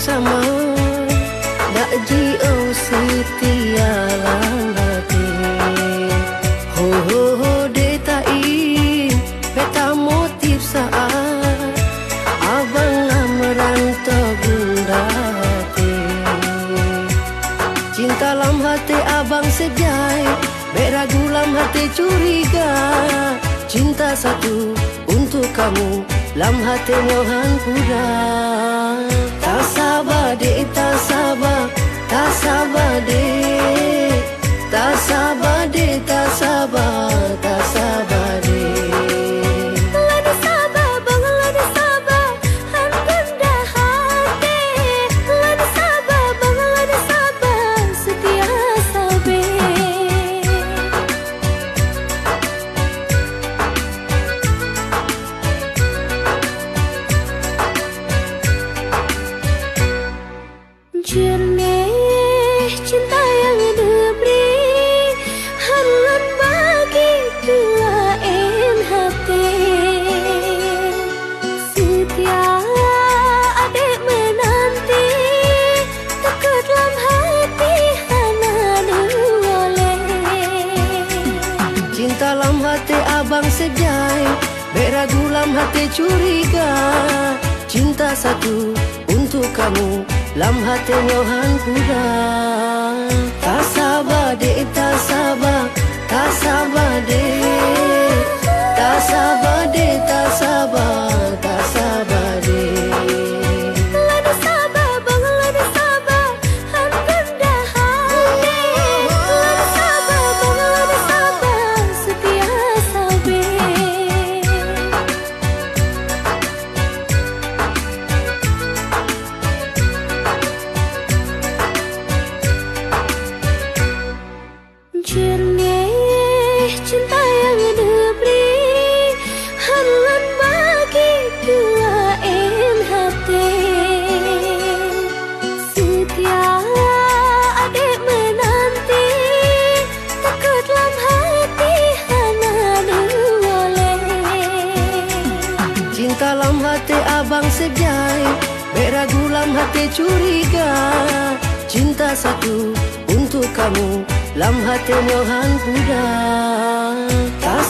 bersama, dak jio setia lang hati. Ho ho ho de tai, beta motif saat abang lah merantau bunda hati. Cinta lam hati abang sejai, beragu lam hati curiga. Cinta satu untuk kamu, lam hati nyohan kuda. Tak sabar dek, tak sabar, tak sabar dek, tak sabar dek, tak sabar, tak sabar dek. Jernih cinta yang diberi, halan bagi dua hati. Setia adik menanti, dekat dalam hati hana boleh. Cinta lam hati abang sejai, beragu lam hati curiga. Cinta satu untuk kamu, lam hati nyohan kuda. Tak sabar dek, tak sabar, tak sabar dek, tak sabar dek, tak sabar, tak sabar dek. Jernih cinta yang diberi, halan bagi dua hati. Setia adik menanti, dekat dalam hati hana boleh. Cinta lam hati abang sejai, beragu lam hati curiga. Cinta satu untuk kamu, lam hati nyohan kuda. Tak